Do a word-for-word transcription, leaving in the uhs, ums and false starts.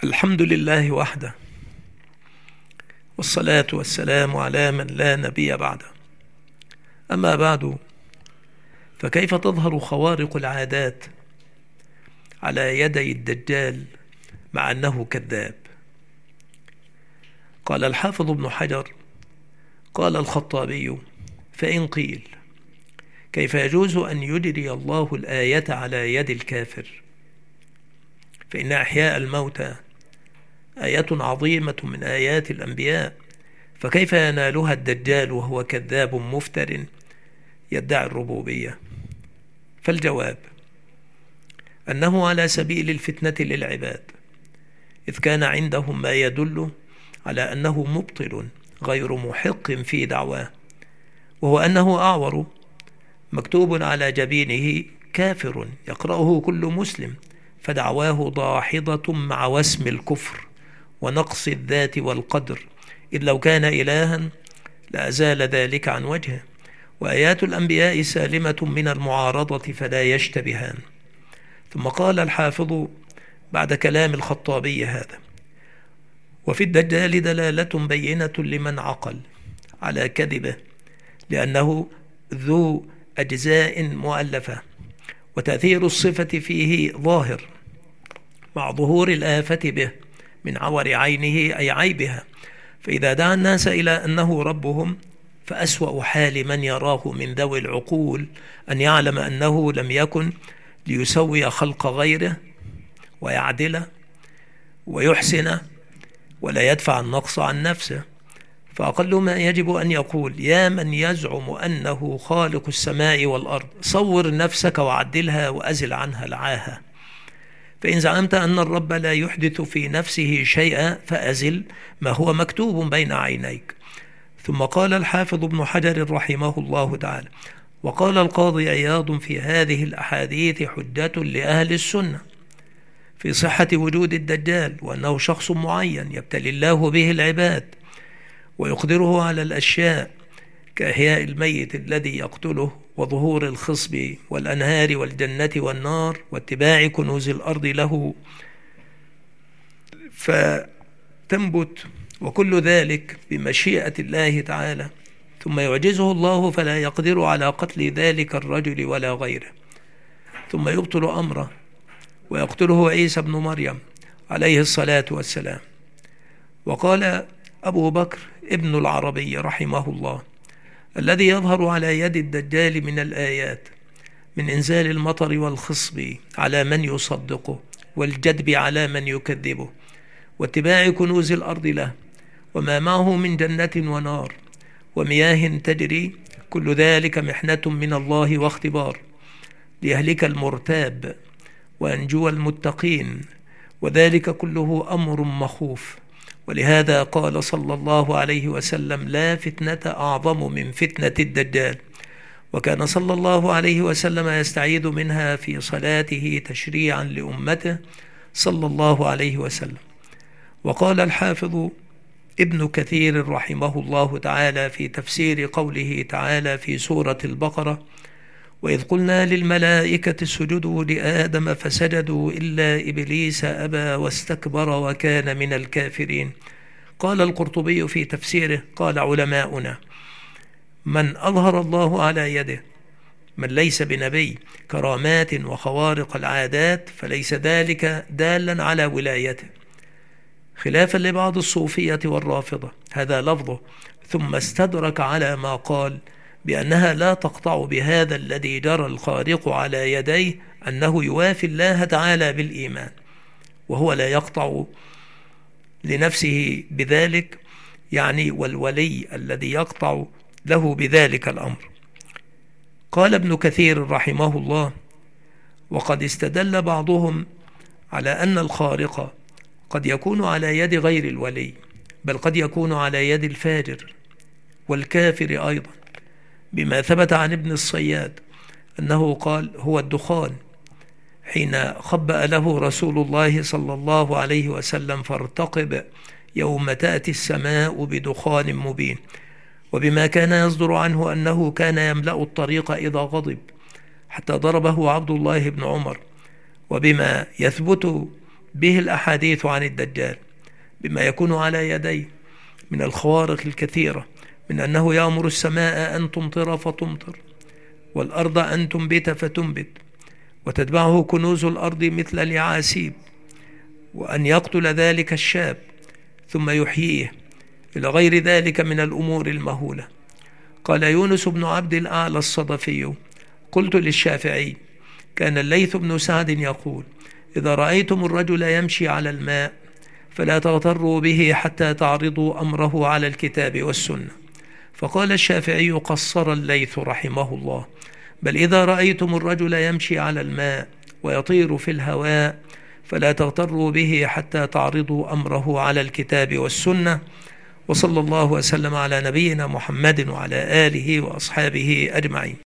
الحمد لله وحده، والصلاة والسلام على من لا نبي بعده. أما بعد، فكيف تظهر خوارق العادات على يدي الدجال مع أنه كذاب؟ قال الحافظ ابن حجر: قال الخطابي: فإن قيل كيف يجوز أن يجري الله الآية على يد الكافر؟ فإن إحياء الموتى آية عظيمة من آيات الأنبياء، فكيف ينالها الدجال وهو كذاب مفتر يدعي الربوبية؟ فالجواب أنه على سبيل الفتنة للعباد، إذ كان عندهم ما يدل على أنه مبطل غير محق في دعواه، وهو أنه أعور مكتوب على جبينه كافر يقرأه كل مسلم، فدعواه ضاحضة مع وسم الكفر ونقص الذات والقدر، إذ لو كان إلها لأزال ذلك عن وجهه. وآيات الأنبياء سالمة من المعارضة فلا يشتبهان. ثم قال الحافظ بعد كلام الخطابي هذا: وفي الدجال دلالة بينة لمن عقل على كذبه، لأنه ذو أجزاء مؤلفة، وتأثير الصفة فيه ظاهر مع ظهور الآفة به من عور عينه أي عيبها. فإذا دعا الناس إلى أنه ربهم، فأسوأ حال من يراه من ذوي العقول أن يعلم أنه لم يكن ليسوي خلق غيره ويعدله ويحسنه ولا يدفع النقص عن نفسه. فأقل ما يجب أن يقول: يا من يزعم أنه خالق السماء والأرض، صور نفسك وعدلها وأزل عنها لعاها. فإن زعمت أن الرب لا يحدث في نفسه شيئا، فأزل ما هو مكتوب بين عينيك. ثم قال الحافظ ابن حجر رحمه الله تعالى: وقال القاضي عياض في هذه الأحاديث حجة لأهل السنة في صحة وجود الدجال، وأنه شخص معين يبتلي الله به العباد ويقدره على الأشياء كإحياء الميت الذي يقتله، وظهور الخصب والأنهار والجنة والنار، واتباع كنوز الأرض له فتنبت، وكل ذلك بمشيئة الله تعالى. ثم يعجزه الله فلا يقدر على قتل ذلك الرجل ولا غيره، ثم يبطل أمره ويقتله عيسى بن مريم عليه الصلاة والسلام. وقال أبو بكر ابن العربي رحمه الله: الذي يظهر على يد الدجال من الآيات من إنزال المطر والخصب على من يصدقه، والجدب على من يكذبه، واتباع كنوز الأرض له، وما معه من جنة ونار ومياه تجري، كل ذلك محنة من الله واختبار ليهلك المرتاب وينجو المتقين، وذلك كله أمر مخوف. ولهذا قال صلى الله عليه وسلم: لا فتنة أعظم من فتنة الدجال. وكان صلى الله عليه وسلم يستعيذ منها في صلاته تشريعا لأمته صلى الله عليه وسلم. وقال الحافظ ابن كثير رحمه الله تعالى في تفسير قوله تعالى في سورة البقرة: وإذ قلنا للملائكة اسجدوا لآدم فسجدوا إلا إبليس أبى واستكبر وكان من الكافرين. قال القرطبي في تفسيره: قال علماؤنا: من أظهر الله على يده من ليس بنبي كرامات وخوارق العادات، فليس ذلك دالا على ولايته، خلافا لبعض الصوفية والرافضة. هذا لفظه. ثم استدرك على ما قال بأنها لا تقطع بهذا الذي جرى الخارق على يديه أنه يوافي الله تعالى بالإيمان، وهو لا يقطع لنفسه بذلك، يعني والولي الذي يقطع له بذلك الأمر. قال ابن كثير رحمه الله: وقد استدل بعضهم على أن الخارق قد يكون على يد غير الولي، بل قد يكون على يد الفاجر والكافر أيضا، بما ثبت عن ابن الصياد أنه قال: هو الدخان، حين خبأ له رسول الله صلى الله عليه وسلم: فارتقب يوم تأتي السماء بدخان مبين. وبما كان يصدر عنه أنه كان يملأ الطريق إذا غضب حتى ضربه عبد الله بن عمر، وبما يثبت به الأحاديث عن الدجال بما يكون على يديه من الخوارق الكثيرة، من أنه يأمر السماء أن تمطر فتمطر، والأرض أن تنبت فتنبت، وتتبعه كنوز الأرض مثل اليعاسيب، وأن يقتل ذلك الشاب ثم يحييه، إلى غير ذلك من الأمور المهولة. قال يونس بن عبد الأعلى الصدفي: قلت للشافعي: كان الليث بن سعد يقول: إذا رأيتم الرجل يمشي على الماء فلا تغتروا به حتى تعرضوا أمره على الكتاب والسنة. فقال الشافعي: قصر الليث رحمه الله: بل إذا رأيتم الرجل يمشي على الماء ويطير في الهواء فلا تغتروا به حتى تعرضوا أمره على الكتاب والسنة. وصلى الله وسلم على نبينا محمد وعلى آله وأصحابه أجمعين.